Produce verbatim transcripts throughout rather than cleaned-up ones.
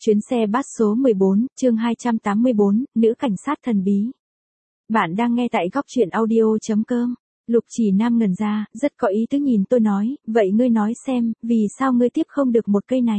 Chuyến xe bus số mười bốn, chương hai trăm tám mươi bốn, nữ cảnh sát thần bí. Bạn đang nghe tại góc truyện audio chấm com. Lục Chỉ Nam ngẩn ra, rất có ý tứ nhìn tôi nói, vậy ngươi nói xem, vì sao ngươi tiếp không được một cây này?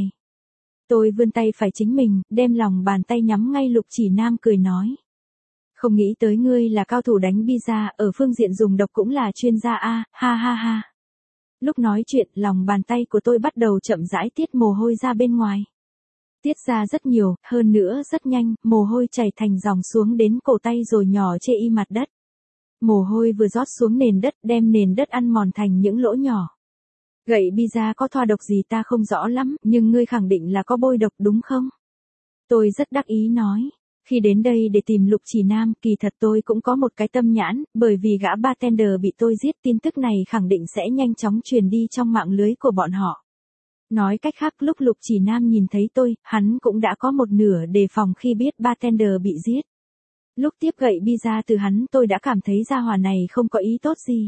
Tôi vươn tay phải chính mình, đem lòng bàn tay nhắm ngay Lục Chỉ Nam cười nói. Không nghĩ tới ngươi là cao thủ đánh pizza, ở phương diện dùng độc cũng là chuyên gia a, ha ha ha. Lúc nói chuyện, lòng bàn tay của tôi bắt đầu chậm rãi tiết mồ hôi ra bên ngoài. Tiết ra rất nhiều, hơn nữa rất nhanh, mồ hôi chảy thành dòng xuống đến cổ tay rồi nhỏ chê y mặt đất. Mồ hôi vừa rót xuống nền đất, đem nền đất ăn mòn thành những lỗ nhỏ. Gậy pizza có thoa độc gì ta không rõ lắm, nhưng ngươi khẳng định là có bôi độc đúng không? Tôi rất đắc ý nói. Khi đến đây để tìm Lục Chỉ Nam, kỳ thật tôi cũng có một cái tâm nhãn, bởi vì gã bartender bị tôi giết, tin tức này khẳng định sẽ nhanh chóng truyền đi trong mạng lưới của bọn họ. Nói cách khác, lúc Lục Chỉ Nam nhìn thấy tôi, hắn cũng đã có một nửa đề phòng khi biết bartender bị giết. Lúc tiếp gậy pizza từ hắn tôi đã cảm thấy gia hỏa này không có ý tốt gì.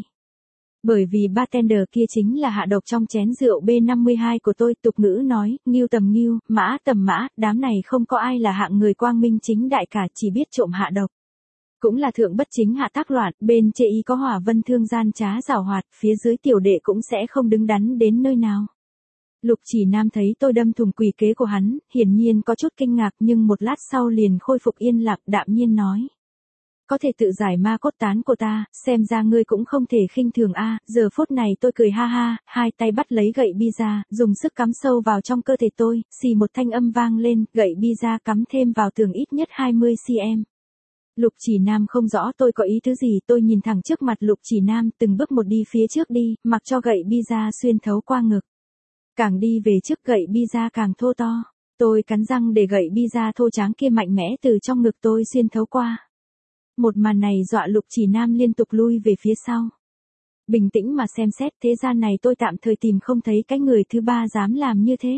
Bởi vì bartender kia chính là hạ độc trong chén rượu B năm mươi hai của tôi, tục ngữ nói, ngưu tầm ngưu, mã tầm mã, đám này không có ai là hạng người quang minh chính đại cả, chỉ biết trộm hạ độc. Cũng là thượng bất chính hạ tác loạn, bên chê y có hỏa vân thương gian trá giảo hoạt, phía dưới tiểu đệ cũng sẽ không đứng đắn đến nơi nào. Lục Chỉ Nam thấy tôi đâm thủng quỷ kế của hắn, hiển nhiên có chút kinh ngạc nhưng một lát sau liền khôi phục yên lặng, đạm nhiên nói. Có thể tự giải ma cốt tán của ta, xem ra ngươi cũng không thể khinh thường a. Giờ phút này tôi cười ha ha, hai tay bắt lấy gậy pizza, dùng sức cắm sâu vào trong cơ thể tôi, xì một thanh âm vang lên, gậy pizza cắm thêm vào tường ít nhất hai mươi xăng-ti-mét. Lục Chỉ Nam không rõ tôi có ý tứ gì, tôi nhìn thẳng trước mặt Lục Chỉ Nam, từng bước một đi phía trước đi, mặc cho gậy pizza xuyên thấu qua ngực. Càng đi về trước gậy pizza càng thô to, tôi cắn răng để gậy pizza thô tráng kia mạnh mẽ từ trong ngực tôi xuyên thấu qua. Một màn này dọa Lục Chỉ Nam liên tục lui về phía sau. Bình tĩnh mà xem xét, thế gian này tôi tạm thời tìm không thấy cái người thứ ba dám làm như thế.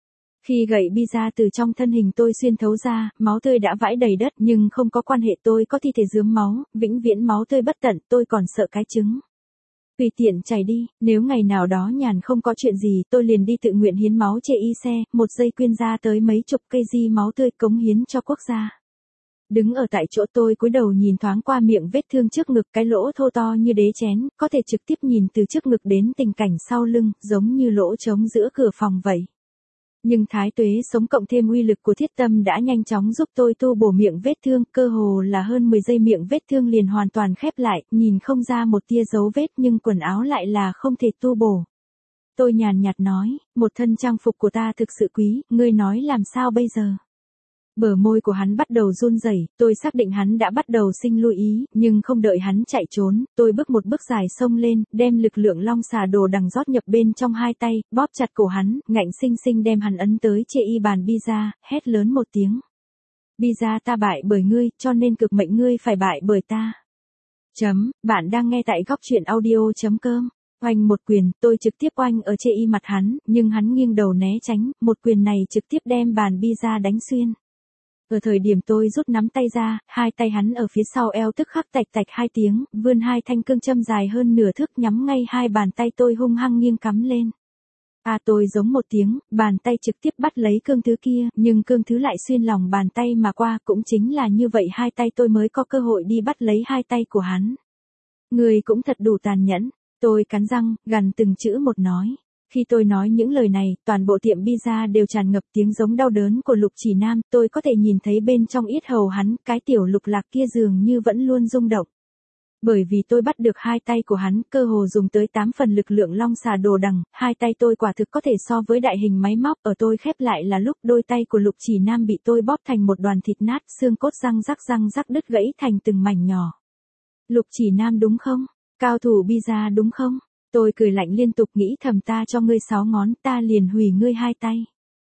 Khi gậy pizza từ trong thân hình tôi xuyên thấu ra, máu tươi đã vãi đầy đất nhưng không có quan hệ, tôi có thi thể rướm máu, vĩnh viễn máu tươi bất tận, tôi còn sợ cái trứng. Tùy tiện chảy đi, nếu ngày nào đó nhàn không có chuyện gì tôi liền đi tự nguyện hiến máu chê y xe, một giây quyên ra tới mấy chục cây di máu tươi cống hiến cho quốc gia. Đứng ở tại chỗ tôi cúi đầu nhìn thoáng qua miệng vết thương trước ngực, cái lỗ thô to như đế chén, có thể trực tiếp nhìn từ trước ngực đến tình cảnh sau lưng, giống như lỗ trống giữa cửa phòng vậy. Nhưng thái tuế sống cộng thêm uy lực của thiết tâm đã nhanh chóng giúp tôi tu bổ miệng vết thương, cơ hồ là hơn mười giây miệng vết thương liền hoàn toàn khép lại, nhìn không ra một tia dấu vết nhưng quần áo lại là không thể tu bổ. Tôi nhàn nhạt nói, một thân trang phục của ta thực sự quý, ngươi nói làm sao bây giờ? Bờ môi của hắn bắt đầu run rẩy, tôi xác định hắn đã bắt đầu sinh lưu ý, nhưng không đợi hắn chạy trốn, tôi bước một bước dài xông lên, đem lực lượng long xà đồ đằng rót nhập bên trong hai tay, bóp chặt cổ hắn, ngạnh sinh sinh đem hắn ấn tới chê y bàn pizza, hét lớn một tiếng. Pizza ta bại bởi ngươi, cho nên cực mệnh ngươi phải bại bởi ta. Chấm, bạn đang nghe tại góc truyện audio chấm com. Oanh một quyền, tôi trực tiếp oanh ở chê y mặt hắn, nhưng hắn nghiêng đầu né tránh, một quyền này trực tiếp đem bàn pizza đánh xuyên. Ở thời điểm tôi rút nắm tay ra, hai tay hắn ở phía sau eo tức khắc tạch tạch hai tiếng, vươn hai thanh cương châm dài hơn nửa thước nhắm ngay hai bàn tay tôi hung hăng nghiêng cắm lên. À tôi giống một tiếng, bàn tay trực tiếp bắt lấy cương thứ kia, nhưng cương thứ lại xuyên lòng bàn tay mà qua, cũng chính là như vậy hai tay tôi mới có cơ hội đi bắt lấy hai tay của hắn. Người cũng thật đủ tàn nhẫn, tôi cắn răng, gằn từng chữ một nói. Khi tôi nói những lời này, toàn bộ tiệm pizza đều tràn ngập tiếng giống đau đớn của Lục Chỉ Nam, tôi có thể nhìn thấy bên trong yết hầu hắn, cái tiểu lục lạc kia dường như vẫn luôn rung động. Bởi vì tôi bắt được hai tay của hắn, cơ hồ dùng tới tám phần lực lượng long xà đồ đằng, hai tay tôi quả thực có thể so với đại hình máy móc, ở tôi khép lại là lúc đôi tay của Lục Chỉ Nam bị tôi bóp thành một đoàn thịt nát, xương cốt răng rắc răng rắc đứt gãy thành từng mảnh nhỏ. Lục Chỉ Nam đúng không? Cao thủ pizza đúng không? Tôi cười lạnh liên tục nghĩ thầm ta cho ngươi sáu ngón, ta liền hủy ngươi hai tay.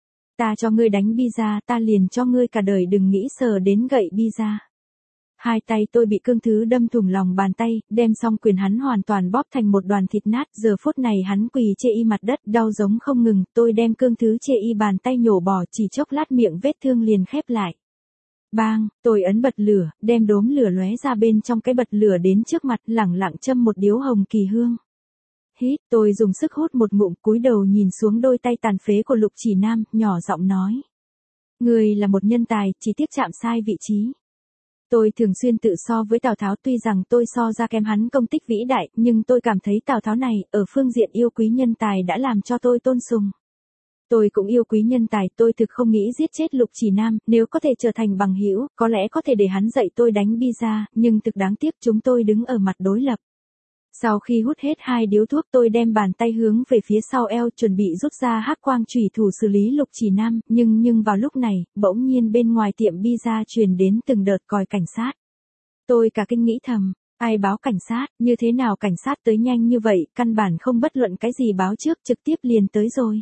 Ta cho ngươi đánh pizza, ta liền cho ngươi cả đời đừng nghĩ sờ đến gậy pizza. Hai tay tôi bị cương thứ đâm thủng lòng bàn tay, đem xong quyền hắn hoàn toàn bóp thành một đoàn thịt nát, giờ phút này hắn quỳ chê y mặt đất, đau giống không ngừng, tôi đem cương thứ chê y bàn tay nhổ bỏ, chỉ chốc lát miệng vết thương liền khép lại. Bang, tôi ấn bật lửa, đem đốm lửa lóe ra bên trong cái bật lửa đến trước mặt, lẳng lặng châm một điếu hồng kỳ hương. Hít, tôi dùng sức hút một ngụm, cúi đầu nhìn xuống đôi tay tàn phế của Lục Chỉ Nam, nhỏ giọng nói. Người là một nhân tài, chỉ tiếc chạm sai vị trí. Tôi thường xuyên tự so với Tào Tháo, tuy rằng tôi so ra kém hắn công tích vĩ đại, nhưng tôi cảm thấy Tào Tháo này, ở phương diện yêu quý nhân tài đã làm cho tôi tôn sùng. Tôi cũng yêu quý nhân tài, tôi thực không nghĩ giết chết Lục Chỉ Nam, nếu có thể trở thành bằng hữu, có lẽ có thể để hắn dạy tôi đánh bi-ra, nhưng thực đáng tiếc chúng tôi đứng ở mặt đối lập. Sau khi hút hết hai điếu thuốc, tôi đem bàn tay hướng về phía sau eo chuẩn bị rút ra hắc quang chủy thủ xử lý Lục Chỉ Nam, nhưng nhưng vào lúc này, bỗng nhiên bên ngoài tiệm bi-ra truyền đến từng đợt còi cảnh sát. Tôi cả kinh nghĩ thầm, ai báo cảnh sát, như thế nào cảnh sát tới nhanh như vậy, căn bản không bất luận cái gì báo trước, trực tiếp liền tới rồi.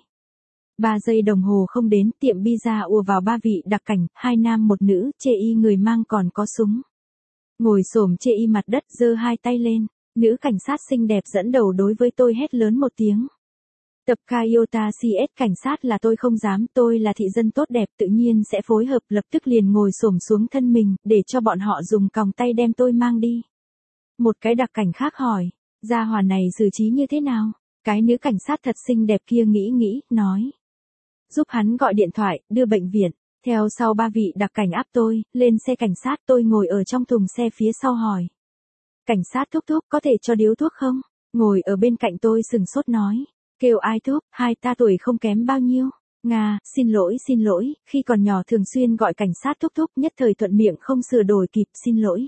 Ba giây đồng hồ không đến, tiệm bi-ra ùa vào ba vị đặc cảnh, hai nam một nữ, chê y người mang còn có súng. Ngồi xổm chê y mặt đất giơ hai tay lên. Nữ cảnh sát xinh đẹp dẫn đầu đối với tôi hét lớn một tiếng. Tập Kaiota xê ét cảnh sát là tôi không dám, tôi là thị dân tốt đẹp tự nhiên sẽ phối hợp, lập tức liền ngồi xổm xuống thân mình, để cho bọn họ dùng còng tay đem tôi mang đi. Một cái đặc cảnh khác hỏi, gia hỏa này xử trí như thế nào? Cái nữ cảnh sát thật xinh đẹp kia nghĩ nghĩ, nói. Giúp hắn gọi điện thoại, đưa bệnh viện. Theo sau ba vị đặc cảnh áp tôi, lên xe cảnh sát, tôi ngồi ở trong thùng xe phía sau hỏi. Cảnh sát thúc thúc có thể cho điếu thuốc không? Ngồi ở bên cạnh tôi sừng sốt nói. Kêu ai thúc, hai ta tuổi không kém bao nhiêu. Nga, xin lỗi xin lỗi, khi còn nhỏ thường xuyên gọi cảnh sát thúc thúc, nhất thời thuận miệng không sửa đổi kịp, xin lỗi.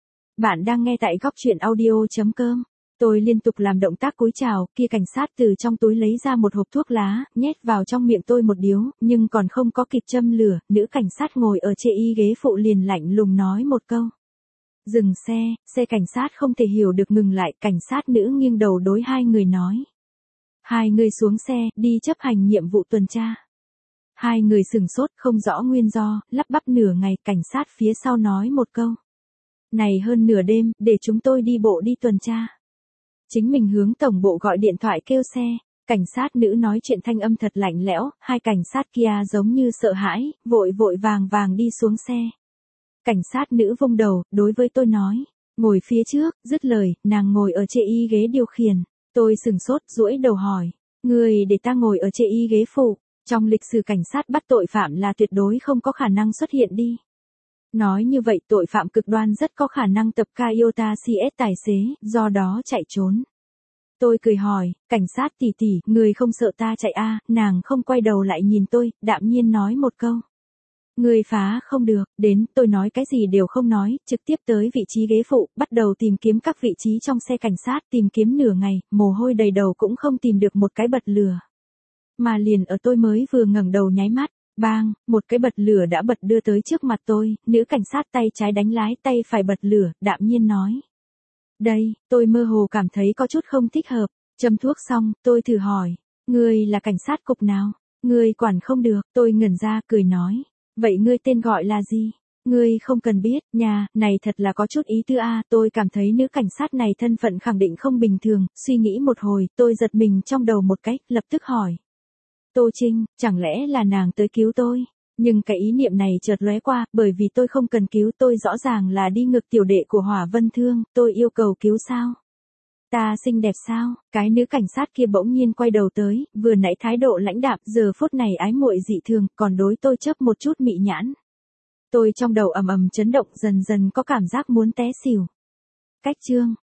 Bạn đang nghe tại góc truyện audio.com. Tôi liên tục làm động tác cúi chào, kia cảnh sát từ trong túi lấy ra một hộp thuốc lá, nhét vào trong miệng tôi một điếu, nhưng còn không có kịp châm lửa, nữ cảnh sát ngồi ở chê y ghế phụ liền lạnh lùng nói một câu. Dừng xe, xe cảnh sát không thể hiểu được ngừng lại, cảnh sát nữ nghiêng đầu đối hai người nói. Hai người xuống xe, đi chấp hành nhiệm vụ tuần tra. Hai người sừng sốt, không rõ nguyên do, lắp bắp nửa ngày, cảnh sát phía sau nói một câu. Này hơn nửa đêm, để chúng tôi đi bộ đi tuần tra. Chính mình hướng tổng bộ gọi điện thoại kêu xe, cảnh sát nữ nói chuyện thanh âm thật lạnh lẽo, hai cảnh sát kia giống như sợ hãi, vội vội vàng vàng đi xuống xe. Cảnh sát nữ vung đầu, đối với tôi nói, ngồi phía trước, dứt lời, nàng ngồi ở chê y ghế điều khiển. Tôi sừng sốt, duỗi đầu hỏi, người để ta ngồi ở chê y ghế phụ, trong lịch sử cảnh sát bắt tội phạm là tuyệt đối không có khả năng xuất hiện đi. Nói như vậy tội phạm cực đoan rất có khả năng tập Kaiota xê ét tài xế, do đó chạy trốn. Tôi cười hỏi, cảnh sát tỷ tỷ, người không sợ ta chạy a? Nàng không quay đầu lại nhìn tôi, đạm nhiên nói một câu. Người phá không được, đến, tôi nói cái gì đều không nói, trực tiếp tới vị trí ghế phụ, bắt đầu tìm kiếm các vị trí trong xe cảnh sát, tìm kiếm nửa ngày, mồ hôi đầy đầu cũng không tìm được một cái bật lửa. Mà liền ở tôi mới vừa ngẩng đầu nháy mắt, bang, một cái bật lửa đã bật đưa tới trước mặt tôi, nữ cảnh sát tay trái đánh lái, tay phải bật lửa, đạm nhiên nói. Đây, tôi mơ hồ cảm thấy có chút không thích hợp, châm thuốc xong, tôi thử hỏi, ngươi là cảnh sát cục nào? Ngươi quản không được, tôi ngẩn ra, cười nói. Vậy ngươi tên gọi là gì? Ngươi không cần biết, nhà, này thật là có chút ý tư a, tôi cảm thấy nữ cảnh sát này thân phận khẳng định không bình thường, suy nghĩ một hồi, tôi giật mình trong đầu một cách, lập tức hỏi. Tô Trinh, chẳng lẽ là nàng tới cứu tôi? Nhưng cái ý niệm này chợt lóe qua, bởi vì tôi không cần cứu, tôi rõ ràng là đi ngược tiểu đệ của Hỏa Vân Thương, tôi yêu cầu cứu sao? Ta xinh đẹp sao? Cái nữ cảnh sát kia bỗng nhiên quay đầu tới, vừa nãy thái độ lãnh đạm, giờ phút này ái muội dị thường, còn đối tôi chớp một chút mị nhãn. Tôi trong đầu ầm ầm chấn động, dần dần có cảm giác muốn té xỉu. Cách chương